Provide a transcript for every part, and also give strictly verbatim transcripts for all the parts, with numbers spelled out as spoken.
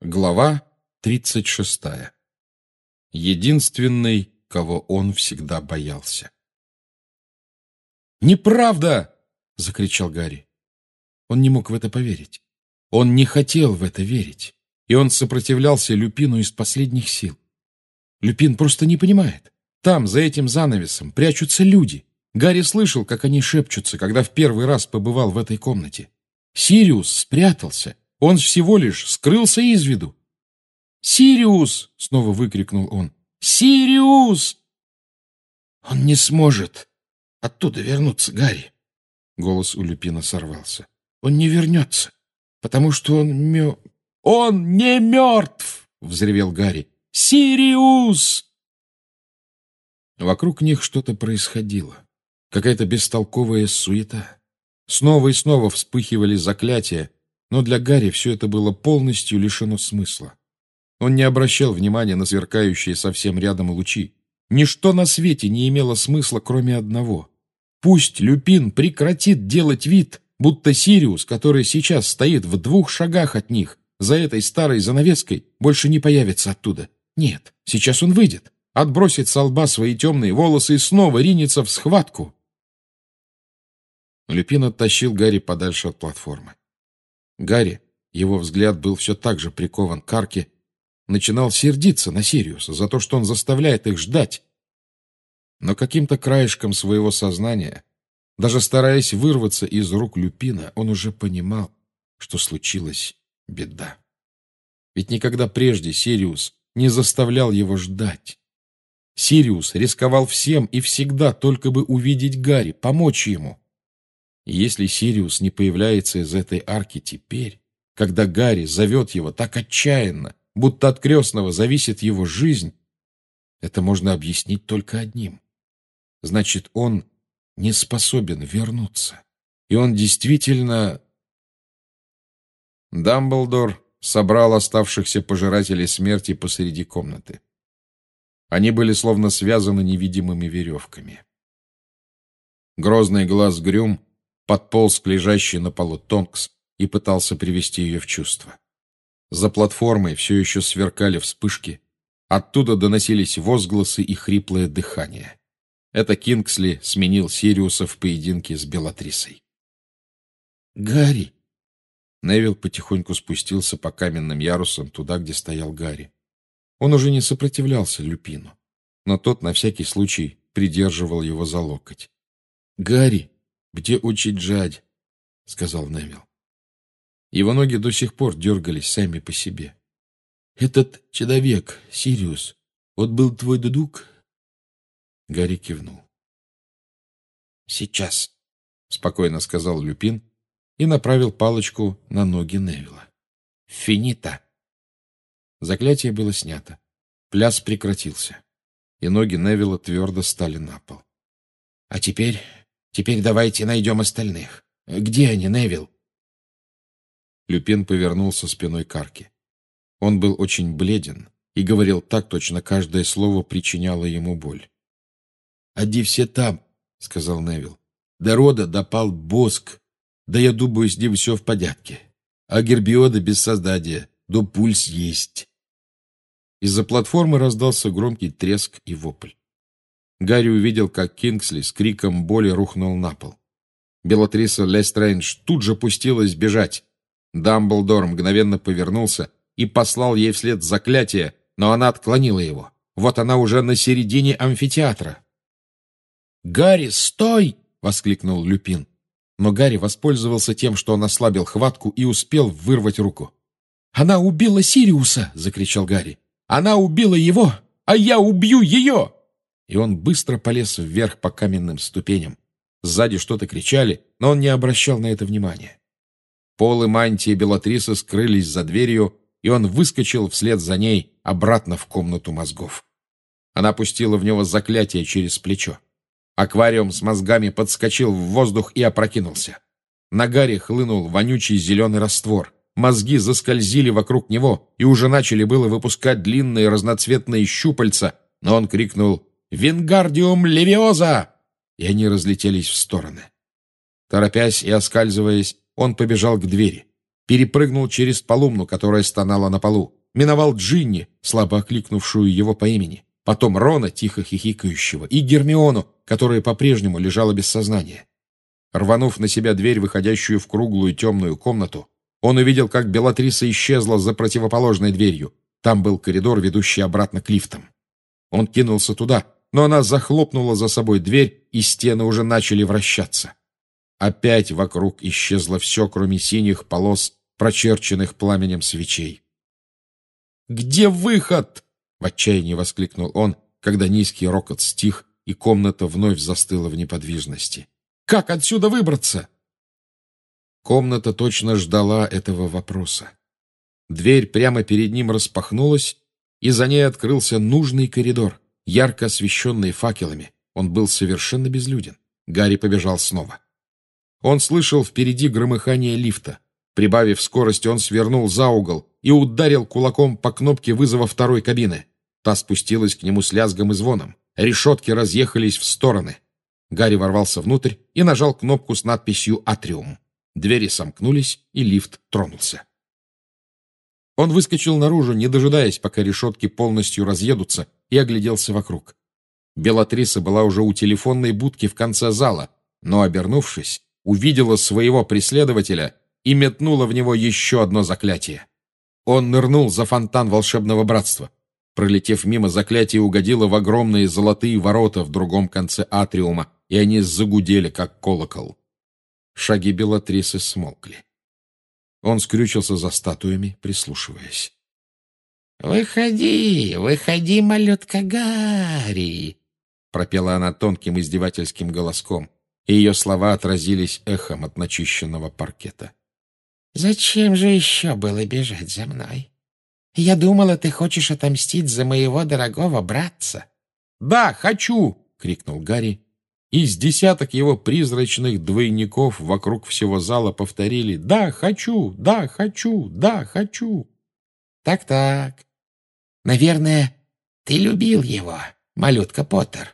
Глава тридцать шестая. Единственный, кого он всегда боялся. «Неправда!» — закричал Гарри. Он не мог в это поверить. Он не хотел в это верить, и он сопротивлялся Люпину из последних сил. Люпин просто не понимает. Там, за этим занавесом, прячутся люди. Гарри слышал, как они шепчутся, когда в первый раз побывал в этой комнате. Сириус спрятался. Он всего лишь скрылся из виду. «Сириус!» — снова выкрикнул он. «Сириус!» «Он не сможет оттуда вернуться, Гарри!» Голос у Люпина сорвался. «Он не вернется, потому что он мё... «Он не мертв!» — взревел Гарри. «Сириус!» Вокруг них что-то происходило. Какая-то бестолковая суета. Снова и снова вспыхивали заклятия, но для Гарри все это было полностью лишено смысла. Он не обращал внимания на сверкающие совсем рядом лучи. Ничто на свете не имело смысла, кроме одного. Пусть Люпин прекратит делать вид, будто Сириус, который сейчас стоит в двух шагах от них, за этой старой занавеской, больше не появится оттуда. Нет, сейчас он выйдет, отбросит со лба свои темные волосы и снова ринется в схватку. Люпин оттащил Гарри подальше от платформы. Гарри, его взгляд был все так же прикован к арке, начинал сердиться на Сириуса за то, что он заставляет их ждать. Но каким-то краешком своего сознания, даже стараясь вырваться из рук Люпина, он уже понимал, что случилась беда. Ведь никогда прежде Сириус не заставлял его ждать. Сириус рисковал всем и всегда, только бы увидеть Гарри, помочь ему. И если Сириус не появляется из этой арки теперь, когда Гарри зовет его так отчаянно, будто от крестного зависит его жизнь, это можно объяснить только одним. Значит, он не способен вернуться. И он действительно... Дамблдор собрал оставшихся пожирателей смерти посреди комнаты. Они были словно связаны невидимыми веревками. Грозный глаз Грюм подполз к лежащей на полу Тонкс и пытался привести ее в чувство. За платформой все еще сверкали вспышки, оттуда доносились возгласы и хриплое дыхание. Это Кингсли сменил Сириуса в поединке с Белатрисой. «Гарри!» Невилл потихоньку спустился по каменным ярусам туда, где стоял Гарри. Он уже не сопротивлялся Люпину, но тот на всякий случай придерживал его за локоть. «Гарри, где Учиджадь?» — сказал Невилл. Его ноги до сих пор дергались сами по себе. «Этот человек, Сириус, вот был твой дудук?» Гарри кивнул. «Сейчас», — спокойно сказал Люпин и направил палочку на ноги Невилла. «Финита». Заклятие было снято. Пляс прекратился, и ноги Невилла твердо стали на пол. «А теперь, теперь давайте найдем остальных. Где они, Невилл?» Люпин повернулся спиной к арке. Он был очень бледен и говорил так, точно каждое слово причиняло ему боль. «Ади все там», — сказал Невилл. «До рода допал боск. Да я думаю, с ним все в порядке. А Гербиода без создания, да пульс есть». Из-за платформы раздался громкий треск и вопль. Гарри увидел, как Кингсли с криком боли рухнул на пол. Белатриса Лестрейндж тут же пустилась бежать. Дамблдор мгновенно повернулся и послал ей вслед заклятие, но она отклонила его. Вот она уже на середине амфитеатра. «Гарри, стой!» — воскликнул Люпин. Но Гарри воспользовался тем, что он ослабил хватку и успел вырвать руку. «Она убила Сириуса!» — закричал Гарри. «Она убила его, а я убью ее!» И он быстро полез вверх по каменным ступеням. Сзади что-то кричали, но он не обращал на это внимания. Пол и мантии Белатрисы скрылись за дверью, и он выскочил вслед за ней обратно в комнату мозгов. Она пустила в него заклятие через плечо. Аквариум с мозгами подскочил в воздух и опрокинулся. На Гарри хлынул вонючий зеленый раствор. Мозги заскользили вокруг него и уже начали было выпускать длинные разноцветные щупальца, но он крикнул «Вингардиум левиоза!» и они разлетелись в стороны. Торопясь и оскальзываясь, он побежал к двери. перепрыгнул через Полумну, которая стонала на полу, миновал Джинни, слабо окликнувшую его по имени, потом Рона, тихо хихикающего, и Гермиону, которая по-прежнему лежала без сознания. Рванув на себя дверь, выходящую в круглую темную комнату, он увидел, как Белатриса исчезла за противоположной дверью. Там был коридор, ведущий обратно к лифтам. Он кинулся туда, но она захлопнула за собой дверь, и стены уже начали вращаться. Опять вокруг исчезло все, кроме синих полос, прочерченных пламенем свечей. «Где выход?» — в отчаянии воскликнул он, когда низкий рокот стих, и комната вновь застыла в неподвижности. «Как отсюда выбраться?» Комната точно ждала этого вопроса. Дверь прямо перед ним распахнулась, и за ней открылся нужный коридор, ярко освещенный факелами. Он был совершенно безлюден. Гарри побежал снова. Он слышал впереди громыхание лифта. Прибавив скорость, он свернул за угол и ударил кулаком по кнопке вызова второй кабины. Та спустилась к нему с лязгом и звоном. Решетки разъехались в стороны. Гарри ворвался внутрь и нажал кнопку с надписью «Атриум». Двери сомкнулись, и лифт тронулся. Он выскочил наружу, не дожидаясь, пока решетки полностью разъедутся, и огляделся вокруг. Белатриса была уже у телефонной будки в конце зала, но, обернувшись, увидела своего преследователя и метнула в него еще одно заклятие. Он нырнул за фонтан волшебного братства. Пролетев мимо, заклятие угодило в огромные золотые ворота в другом конце атриума, и они загудели, как колокол. Шаги Белатрисы смолкли. Он скрючился за статуями, прислушиваясь. «Выходи, выходи, малютка Гарри!» — пропела она тонким издевательским голоском, и ее слова отразились эхом от начищенного паркета. «Зачем же еще было бежать за мной? Я думала, ты хочешь отомстить за моего дорогого братца». «Да, хочу!» — крикнул Гарри. Из десяток его призрачных двойников вокруг всего зала повторили «Да, хочу! Да, хочу! Да, хочу!» «Так-так. Наверное, ты любил его, малютка Поттер».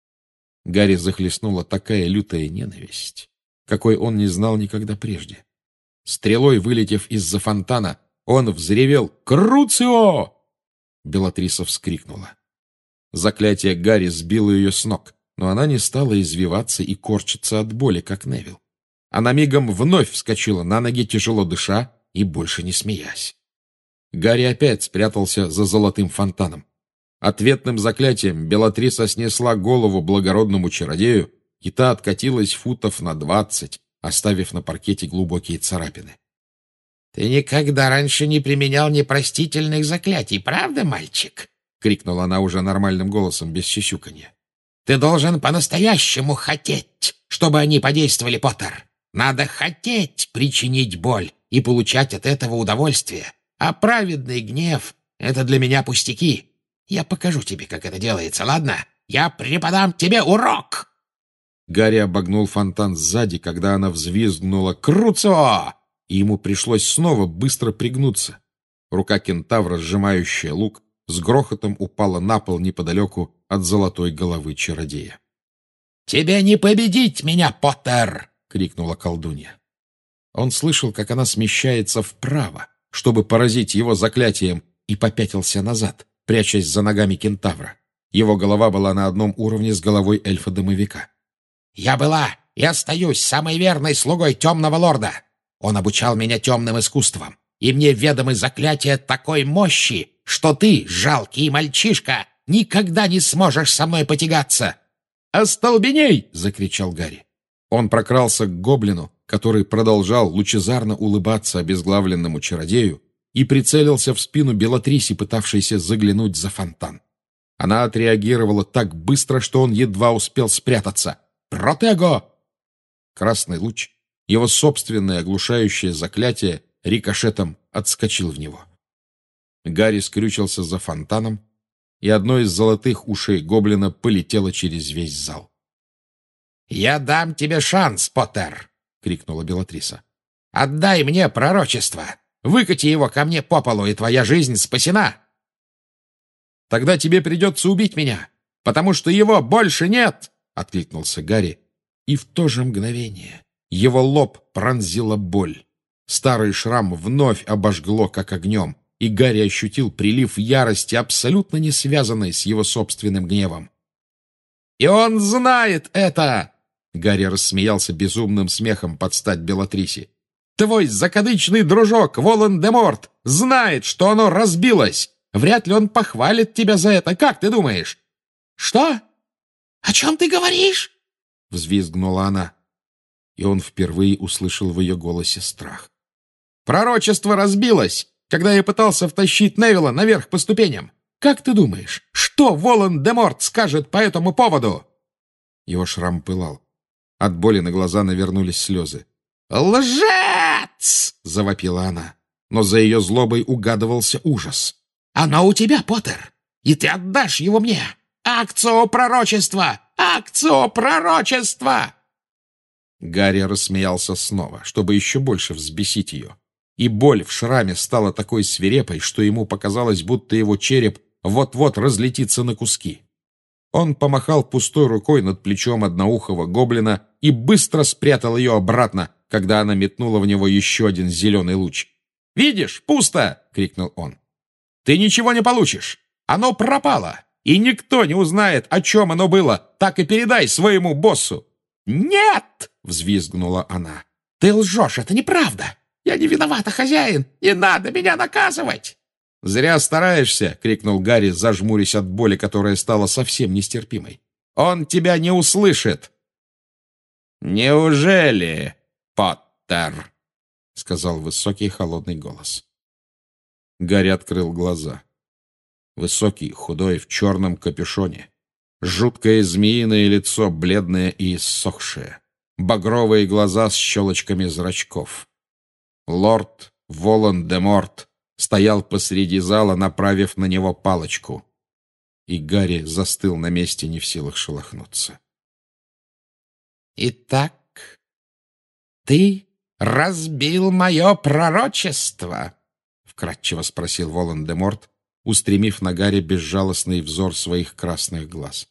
Гарри захлестнула такая лютая ненависть, какой он не знал никогда прежде. Стрелой вылетев из-за фонтана, он взревел «Круцио!». Белатриса вскрикнула. Заклятие Гарри сбило ее с ног, но она не стала извиваться и корчиться от боли, как Невилл. Она мигом вновь вскочила на ноги, тяжело дыша и больше не смеясь. Гарри опять спрятался за золотым фонтаном. Ответным заклятием Белатриса снесла голову благородному чародею, и та откатилась футов на двадцать, оставив на паркете глубокие царапины. «Ты никогда раньше не применял непростительных заклятий, правда, мальчик?» — крикнула она уже нормальным голосом, без сюсюканья. «Ты должен по-настоящему хотеть, чтобы они подействовали, Поттер. Надо хотеть причинить боль и получать от этого удовольствие. А праведный гнев — это для меня пустяки. Я покажу тебе, как это делается, ладно? Я преподам тебе урок!» Гарри обогнул фонтан сзади, когда она взвизгнула «Круцо!», и ему пришлось снова быстро пригнуться. Рука кентавра, сжимающая лук, с грохотом упала на пол неподалеку от золотой головы чародея. «Тебе не победить меня, Поттер!» — крикнула колдунья. Он слышал, как она смещается вправо, чтобы поразить его заклятием, и попятился назад, прячась за ногами кентавра. Его голова была на одном уровне с головой эльфа-домовика. «Я была и остаюсь самой верной слугой темного лорда. Он обучал меня темным искусствам, и мне ведомы заклятия такой мощи, что ты, жалкий мальчишка, никогда не сможешь со мной потягаться!» «Остолбеней!» — закричал Гарри. Он прокрался к гоблину, который продолжал лучезарно улыбаться обезглавленному чародею, и прицелился в спину Белатрисе, пытавшейся заглянуть за фонтан. Она отреагировала так быстро, что он едва успел спрятаться. «Протего!» Красный луч, его собственное оглушающее заклятие, рикошетом отскочил в него. Гарри скрючился за фонтаном, и одно из золотых ушей гоблина полетело через весь зал. «Я дам тебе шанс, Поттер!» — крикнула Белатриса. «Отдай мне пророчество! Выкати его ко мне по полу, и твоя жизнь спасена!» «Тогда тебе придется убить меня, потому что его больше нет!» — откликнулся Гарри, и в то же мгновение его лоб пронзила боль. Старый шрам вновь обожгло, как огнем, и Гарри ощутил прилив ярости, абсолютно не связанной с его собственным гневом. «И он знает это!» Гарри рассмеялся безумным смехом под стать Белатрисе. «Твой закадычный дружок Волан-де-Морт знает, что оно разбилось! Вряд ли он похвалит тебя за это, как ты думаешь?» «Что? О чем ты говоришь?» — взвизгнула она. И он впервые услышал в ее голосе страх. «Пророчество разбилось, когда я пытался втащить Невилла наверх по ступеням. Как ты думаешь, что Волан-де-Морт скажет по этому поводу?» Его шрам пылал. От боли на глаза навернулись слезы. «Лжец!» — завопила она. Но за ее злобой угадывался ужас. «Оно у тебя, Поттер, и ты отдашь его мне! Акцио пророчества! Акцио пророчества!» Гарри рассмеялся снова, чтобы еще больше взбесить ее. И боль в шраме стала такой свирепой, что ему показалось, будто его череп вот-вот разлетится на куски. Он помахал пустой рукой над плечом одноухого гоблина и быстро спрятал ее обратно, когда она метнула в него еще один зеленый луч. «Видишь, пусто!» — крикнул он. «Ты ничего не получишь! Оно пропало, и никто не узнает, о чем оно было. Так и передай своему боссу!» «Нет!» — взвизгнула она. «Ты лжешь, это неправда! Я не виновата, хозяин! Не надо меня наказывать!» «Зря стараешься!» — крикнул Гарри, зажмурясь от боли, которая стала совсем нестерпимой. «Он тебя не услышит!» «Неужели, Поттер?» — сказал высокий холодный голос. Гарри открыл глаза. Высокий, худой, в черном капюшоне. Жуткое змеиное лицо, бледное и иссохшее. Багровые глаза с щелочками зрачков. Лорд Волан-де-Морт стоял посреди зала, направив на него палочку. И Гарри застыл на месте, не в силах шелохнуться. «Итак, ты разбил мое пророчество?» — вкратчиво спросил Волан-де-Морт, устремив на Гарри безжалостный взор своих красных глаз.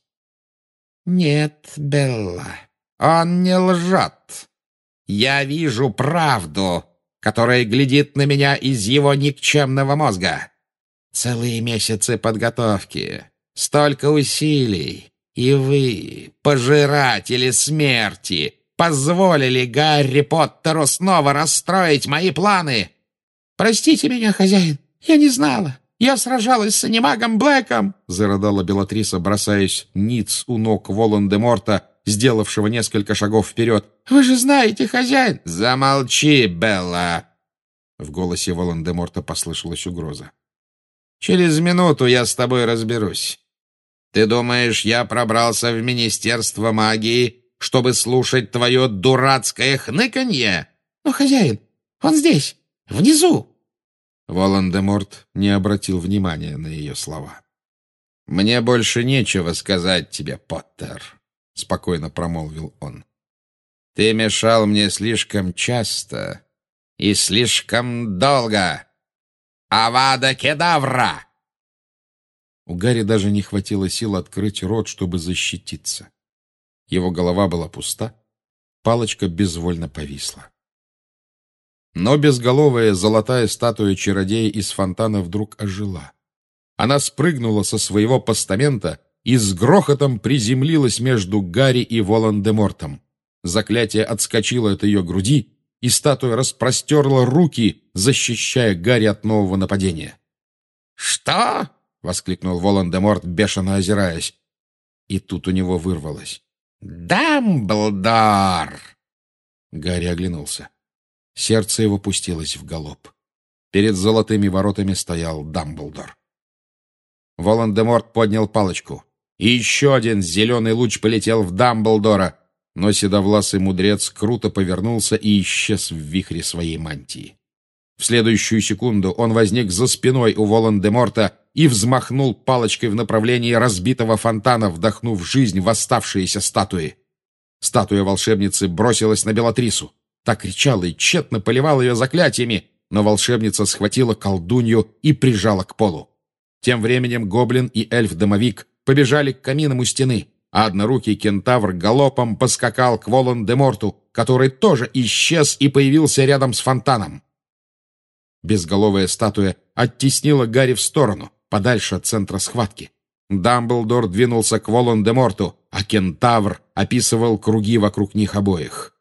«Нет, Белла, он не лжет. Я вижу правду, которая глядит на меня из его никчемного мозга. Целые месяцы подготовки, столько усилий, и вы, пожиратели смерти, позволили Гарри Поттеру снова расстроить мои планы. Простите меня, хозяин, я не знала. Я сражалась с анимагом Блэком!» — зарыдала Белатриса, бросаясь ниц у ног Волан-де-Морта, сделавшего несколько шагов вперед. «Вы же знаете, хозяин!» «Замолчи, Белла!» В голосе Волан-де-Морта послышалась угроза. «Через минуту я с тобой разберусь. Ты думаешь, я пробрался в Министерство магии, чтобы слушать твое дурацкое хныканье?» «Но, хозяин, он здесь, внизу!» Волан-де-Морт не обратил внимания на ее слова. «Мне больше нечего сказать тебе, Поттер», — спокойно промолвил он. «Ты мешал мне слишком часто и слишком долго. Авада Кедавра!» У Гарри даже не хватило сил открыть рот, чтобы защититься. Его голова была пуста, палочка безвольно повисла. Но безголовая золотая статуя чародея из фонтана вдруг ожила. Она спрыгнула со своего постамента и с грохотом приземлилась между Гарри и Волан-де-Мортом. Заклятие отскочило от ее груди, и статуя распростерла руки, защищая Гарри от нового нападения. «Что?» — воскликнул Волан-де-Морт, бешено озираясь. И тут у него вырвалось: «Дамблдор!» Гарри оглянулся. Сердце его пустилось в галоп. Перед золотыми воротами стоял Дамблдор. Волан-де-Морт поднял палочку, и еще один зеленый луч полетел в Дамблдора, но седовласый мудрец круто повернулся и исчез в вихре своей мантии. В следующую секунду он возник за спиной у Волан-де-Морта и взмахнул палочкой в направлении разбитого фонтана, вдохнув жизнь в оставшиеся статуи. Статуя волшебницы бросилась на Белатрису. Та кричала и тщетно поливала ее заклятиями, но волшебница схватила колдунью и прижала к полу. Тем временем гоблин и эльф-домовик побежали к каминам у стены, а однорукий кентавр галопом поскакал к Волан-де-Морту, который тоже исчез и появился рядом с фонтаном. Безголовая статуя оттеснила Гарри в сторону, подальше от центра схватки. Дамблдор двинулся к Волан-де-Морту, а кентавр описывал круги вокруг них обоих.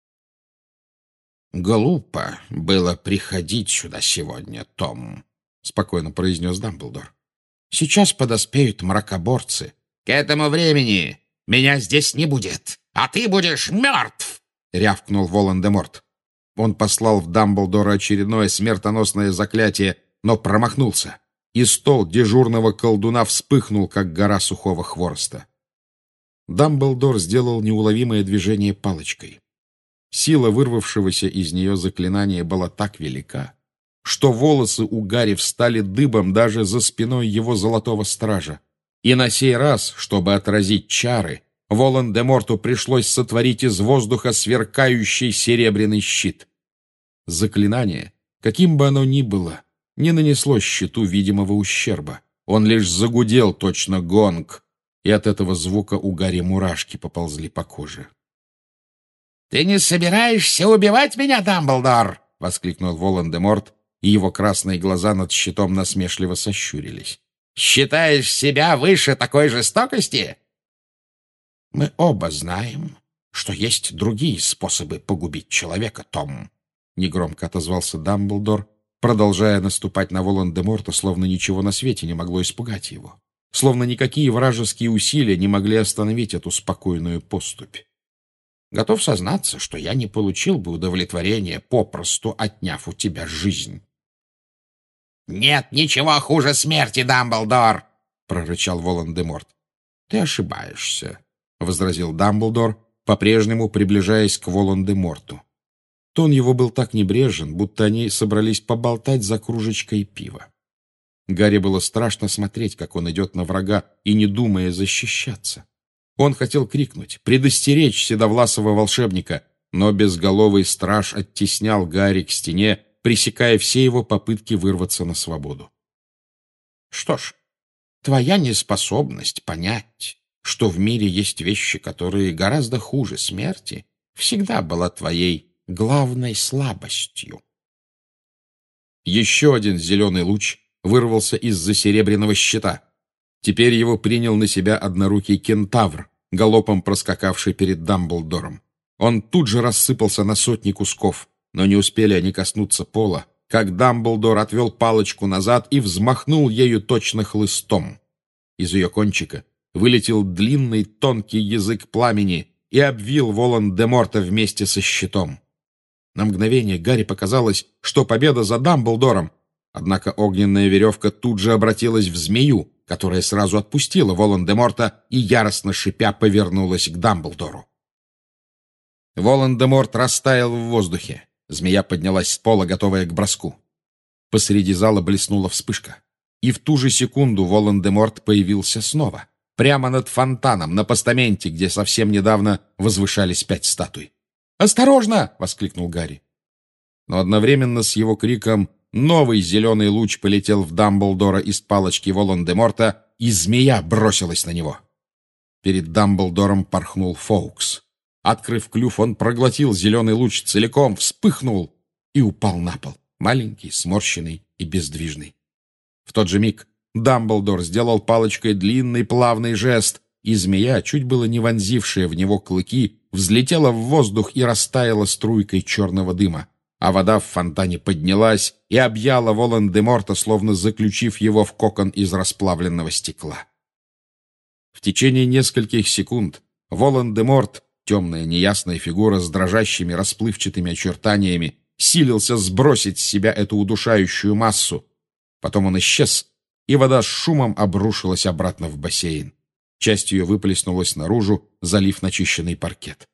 «Глупо было приходить сюда сегодня, Том», — спокойно произнес Дамблдор. «Сейчас подоспеют мракоборцы. К этому времени меня здесь не будет, а ты будешь мертв!» — рявкнул Волан-де-Морт. Он послал в Дамблдора очередное смертоносное заклятие, но промахнулся, и стол дежурного колдуна вспыхнул, как гора сухого хвороста. Дамблдор сделал неуловимое движение палочкой. Сила вырвавшегося из нее заклинания была так велика, что волосы у Гарри встали дыбом даже за спиной его золотого стража. И на сей раз, чтобы отразить чары, Волан-де-Морту пришлось сотворить из воздуха сверкающий серебряный щит. Заклинание, каким бы оно ни было, не нанесло щиту видимого ущерба. Он лишь загудел точно гонг, и от этого звука у Гарри мурашки поползли по коже. «Ты не собираешься убивать меня, Дамблдор?» — воскликнул Волан-де-Морт, и его красные глаза над щитом насмешливо сощурились. «Считаешь себя выше такой жестокости?» «Мы оба знаем, что есть другие способы погубить человека, Том», — негромко отозвался Дамблдор, продолжая наступать на Волан-де-Морта, словно ничего на свете не могло испугать его, словно никакие вражеские усилия не могли остановить эту спокойную поступь. «Готов сознаться, что я не получил бы удовлетворения, попросту отняв у тебя жизнь». «Нет ничего хуже смерти, Дамблдор!» — прорычал Волан-де-Морт. «Ты ошибаешься», — возразил Дамблдор, по-прежнему приближаясь к Волан-де-Морту. Тон его был так небрежен, будто они собрались поболтать за кружечкой пива. Гарри было страшно смотреть, как он идет на врага, и не думая защищаться. Он хотел крикнуть, предостеречь седовласого волшебника, но безголовый страж оттеснял Гарри к стене, пресекая все его попытки вырваться на свободу. «Что ж, твоя неспособность понять, что в мире есть вещи, которые гораздо хуже смерти, всегда была твоей главной слабостью». Еще один зеленый луч вырвался из-за серебряного щита. Теперь его принял на себя однорукий кентавр, галопом проскакавший перед Дамблдором. Он тут же рассыпался на сотни кусков, но не успели они коснуться пола, как Дамблдор отвел палочку назад и взмахнул ею точно хлыстом. Из ее кончика вылетел длинный тонкий язык пламени и обвил Волан-де-Морта вместе со щитом. На мгновение Гарри показалось, что победа за Дамблдором, однако огненная веревка тут же обратилась в змею, которая сразу отпустила Волан-де-Морта и, яростно шипя, повернулась к Дамблдору. Волан-де-Морт растаял в воздухе. Змея поднялась с пола, готовая к броску. Посреди зала блеснула вспышка. И в ту же секунду Волан-де-Морт появился снова, прямо над фонтаном, на постаменте, где совсем недавно возвышались пять статуй. «Осторожно!» — воскликнул Гарри. Но одновременно с его криком новый зеленый луч полетел в Дамблдора из палочки Волан-де-Морта, и змея бросилась на него. Перед Дамблдором порхнул Фоукс. Открыв клюв, он проглотил зеленый луч целиком, вспыхнул и упал на пол, маленький, сморщенный и бездвижный. В тот же миг Дамблдор сделал палочкой длинный плавный жест, и змея, чуть было не вонзившая в него клыки, взлетела в воздух и растаяла струйкой черного дыма, а вода в фонтане поднялась и объяла Волан-де-Морта, словно заключив его в кокон из расплавленного стекла. В течение нескольких секунд Волан-де-Морт, темная неясная фигура с дрожащими расплывчатыми очертаниями, силился сбросить с себя эту удушающую массу. Потом он исчез, и вода с шумом обрушилась обратно в бассейн. Часть ее выплеснулась наружу, залив начищенный паркет.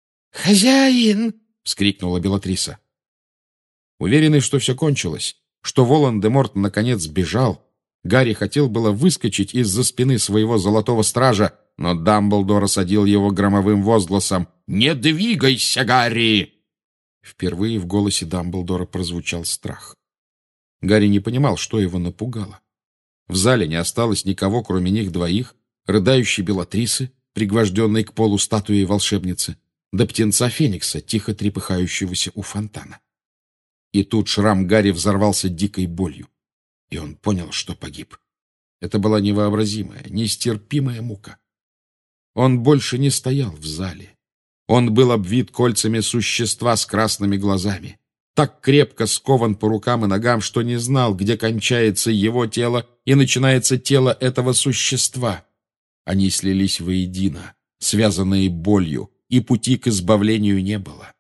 «Хозяин!» — вскрикнула Белатриса. Уверенный, что все кончилось, что Волан-де-Морт наконец бежал, Гарри хотел было выскочить из-за спины своего золотого стража, но Дамблдор осадил его громовым возгласом: «Не двигайся, Гарри!» Впервые в голосе Дамблдора прозвучал страх. Гарри не понимал, что его напугало. В зале не осталось никого, кроме них двоих, рыдающей Белатрисы, пригвожденной к полу статуей волшебницы, до птенца Феникса, тихо трепыхающегося у фонтана. И тут шрам Гарри взорвался дикой болью, и он понял, что погиб. Это была невообразимая, нестерпимая мука. Он больше не стоял в зале. Он был обвит кольцами существа с красными глазами, так крепко скован по рукам и ногам, что не знал, где кончается его тело и начинается тело этого существа. Они слились воедино, связанные болью, и пути к избавлению не было.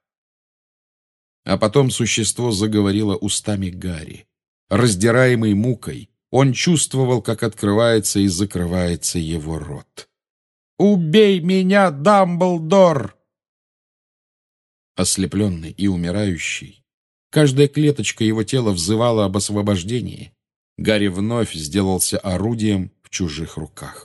А потом существо заговорило устами Гарри. Раздираемый мукой, он чувствовал, как открывается и закрывается его рот. «Убей меня, Дамблдор!» Ослепленный и умирающий, каждая клеточка его тела взывала об освобождении. Гарри вновь сделался орудием в чужих руках.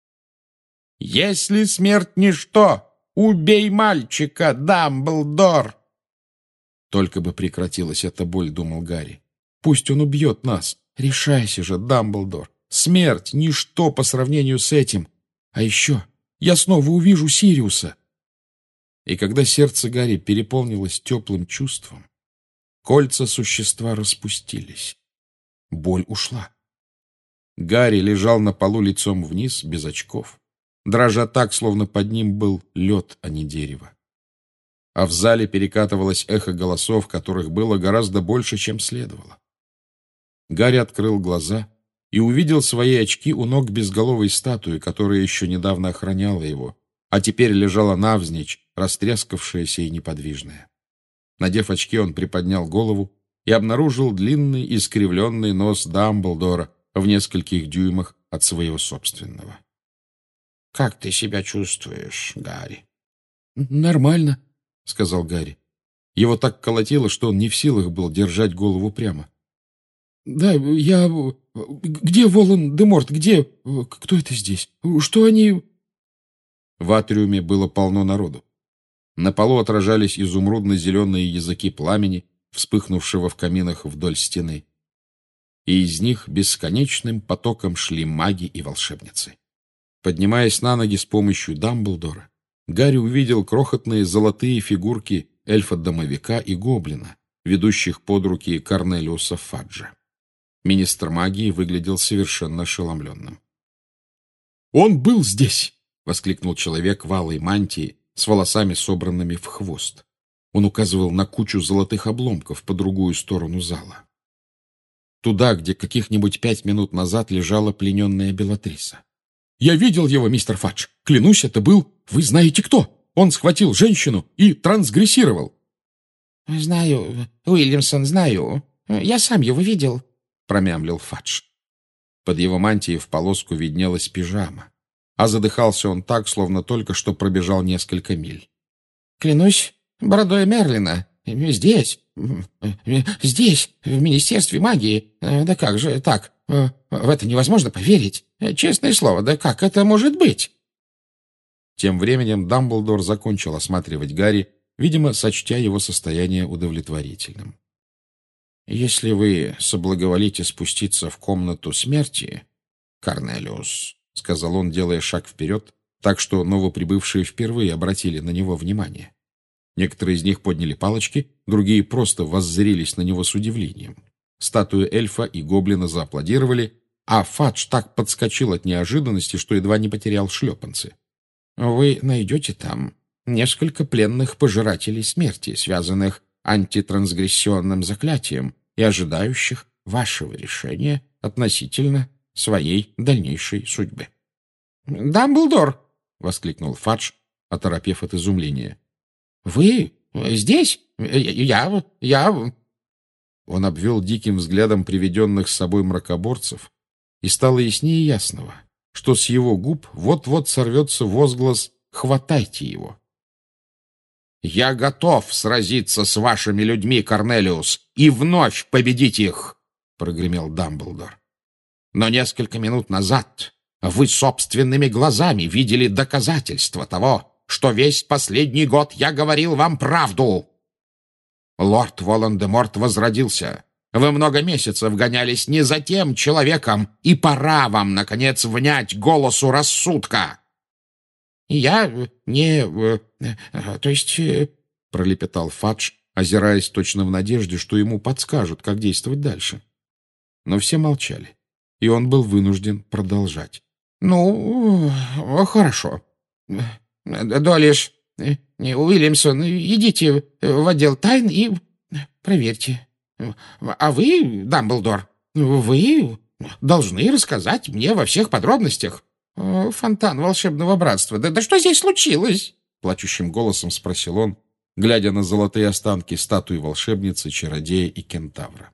«Если смерть ничто, убей мальчика, Дамблдор!» Только бы прекратилась эта боль, думал Гарри. Пусть он убьет нас. Решайся же, Дамблдор. Смерть — ничто по сравнению с этим. А еще я снова увижу Сириуса. И когда сердце Гарри переполнилось теплым чувством, кольца существа распустились. Боль ушла. Гарри лежал на полу лицом вниз, без очков, дрожа так, словно под ним был лед, а не дерево. А в зале перекатывалось эхо голосов, которых было гораздо больше, чем следовало. Гарри открыл глаза и увидел свои очки у ног безголовой статуи, которая еще недавно охраняла его, а теперь лежала навзничь, растрескавшаяся и неподвижная. Надев очки, он приподнял голову и обнаружил длинный искривленный нос Дамблдора в нескольких дюймах от своего собственного. — Как ты себя чувствуешь, Гарри? — Нормально, — сказал Гарри. Его так колотило, что он не в силах был держать голову прямо. — Да, я... Где Волан-де-Морт? Где... Кто это здесь? Что они... В атриуме было полно народу. На полу отражались изумрудно-зеленые языки пламени, вспыхнувшего в каминах вдоль стены. И из них бесконечным потоком шли маги и волшебницы. Поднимаясь на ноги с помощью Дамблдора, Гарри увидел крохотные золотые фигурки эльфа-домовика и гоблина, ведущих под руки Корнелиуса Фаджа. Министр магии выглядел совершенно ошеломленным. «Он был здесь!» — воскликнул человек в алой мантии с волосами, собранными в хвост. Он указывал на кучу золотых обломков по другую сторону зала. Туда, где каких-нибудь пять минут назад лежала плененная Белатриса. «Я видел его, мистер Фадж. Клянусь, это был... Вы знаете кто? Он схватил женщину и трансгрессировал». «Знаю, Уильямсон, знаю. Я сам его видел», — промямлил Фадж. Под его мантией в полоску виднелась пижама, а задыхался он так, словно только что пробежал несколько миль. «Клянусь бородой Мерлина. Здесь, здесь, в Министерстве магии. Да как же так? В это невозможно поверить. Честное слово, да как это может быть?» Тем временем Дамблдор закончил осматривать Гарри, видимо, сочтя его состояние удовлетворительным. «Если вы соблаговолите спуститься в комнату смерти, Корнелиус», — сказал он, делая шаг вперед, так что новоприбывшие впервые обратили на него внимание. Некоторые из них подняли палочки, другие просто воззрелись на него с удивлением. Статуи эльфа и гоблина зааплодировали, а Фадж так подскочил от неожиданности, что едва не потерял шлепанцы. «Вы найдете там несколько пленных пожирателей смерти, связанных антитрансгрессионным заклятием и ожидающих вашего решения относительно своей дальнейшей судьбы». «Дамблдор!» — воскликнул Фадж, оторопев от изумления. «Вы здесь? Я... я...» Он обвел диким взглядом приведенных с собой мракоборцев, и стало яснее ясного, что с его губ вот-вот сорвется возглас «Хватайте его!». «Я готов сразиться с вашими людьми, Корнелиус, и вновь победить их!» — прогремел Дамблдор. «Но несколько минут назад вы собственными глазами видели доказательства того, что весь последний год я говорил вам правду. Лорд Волан-де-Морт возродился. Вы много месяцев гонялись не за тем человеком, и пора вам, наконец, внять голосу рассудка». «Я не... то есть...» — пролепетал Фадж, озираясь точно в надежде, что ему подскажут, как действовать дальше. Но все молчали, и он был вынужден продолжать. — Ну, хорошо. Долиш, Уильямсон, идите в отдел тайн и проверьте. А вы, Дамблдор, вы должны рассказать мне во всех подробностях. Фонтан волшебного братства. Да, да что здесь случилось? Плачущим голосом спросил он, глядя на золотые останки статуи волшебницы, чародея и кентавра.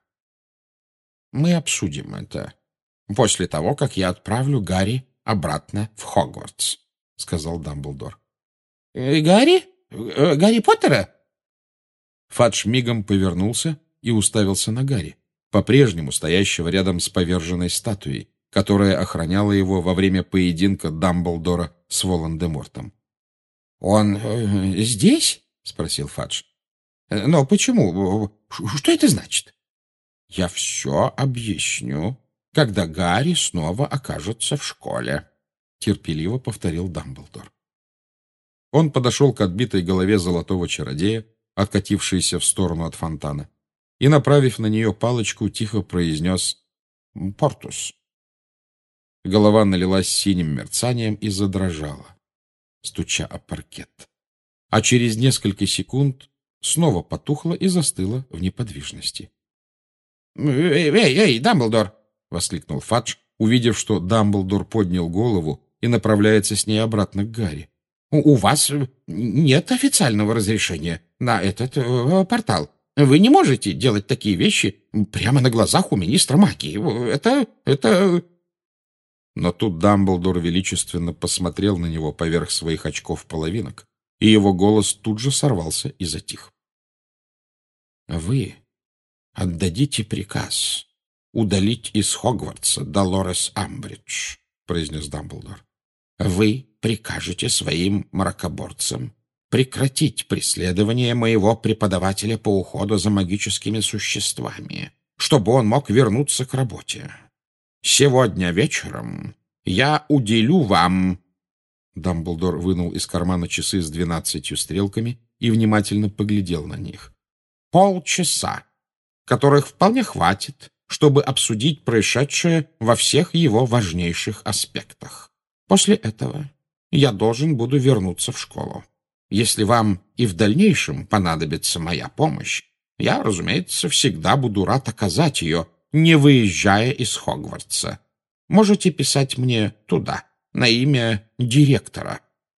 Мы обсудим это после того, как я отправлю Гарри обратно в Хогвартс, — сказал Дамблдор. — Гарри? Гарри Поттера? Фадж мигом повернулся и уставился на Гарри, по-прежнему стоящего рядом с поверженной статуей, которая охраняла его во время поединка Дамблдора с Волан-де-Мортом. — Он э, здесь? — спросил Фадж. — Но почему? Что это значит? — Я все объясню, когда Гарри снова окажется в школе, — терпеливо повторил Дамблдор. Он подошел к отбитой голове золотого чародея, откатившейся в сторону от фонтана, и, направив на нее палочку, тихо произнес «Портус». Голова налилась синим мерцанием и задрожала, стуча о паркет. А через несколько секунд снова потухла и застыла в неподвижности. «Эй, эй, эй, Дамблдор!» — воскликнул Фадж, увидев, что Дамблдор поднял голову и направляется с ней обратно к Гарри. «У вас нет официального разрешения на этот э, портал. Вы не можете делать такие вещи прямо на глазах у министра магии. Это... это...» Но тут Дамблдор величественно посмотрел на него поверх своих очков-половинок, и его голос тут же сорвался и затих. «Вы отдадите приказ удалить из Хогвартса Долорес Амбридж», — произнес Дамблдор. «Вы прикажете своим мракоборцам прекратить преследование моего преподавателя по уходу за магическими существами, чтобы он мог вернуться к работе. Сегодня вечером я уделю вам...» Дамблдор вынул из кармана часы с двенадцатью стрелками и внимательно поглядел на них. «Полчаса, которых вполне хватит, чтобы обсудить происшедшее во всех его важнейших аспектах. После этого я должен буду вернуться в школу. Если вам и в дальнейшем понадобится моя помощь, я, разумеется, всегда буду рад оказать ее, не выезжая из Хогвартса. Можете писать мне туда, на имя директора».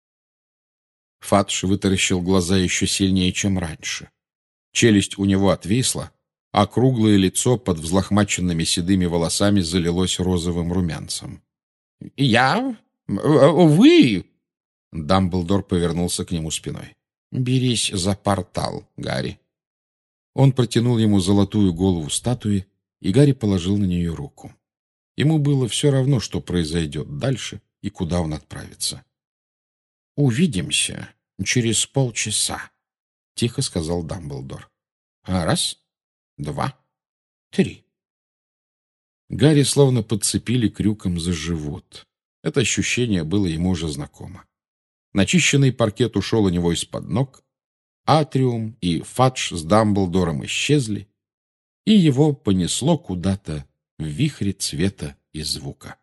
Фадж вытаращил глаза еще сильнее, чем раньше. Челюсть у него отвисла, а круглое лицо под взлохмаченными седыми волосами залилось розовым румянцем. «Я? Вы?» Дамблдор повернулся к нему спиной. «Берись за портал, Гарри». Он протянул ему золотую голову статуи, и Гарри положил на нее руку. Ему было все равно, что произойдет дальше и куда он отправится. «Увидимся через полчаса», — тихо сказал Дамблдор. «Раз, два, три». Гарри словно подцепили крюком за живот. Это ощущение было ему уже знакомо. Начищенный паркет ушел у него из-под ног, атриум и Фадж с Дамблдором исчезли, и его понесло куда-то в вихре цвета и звука.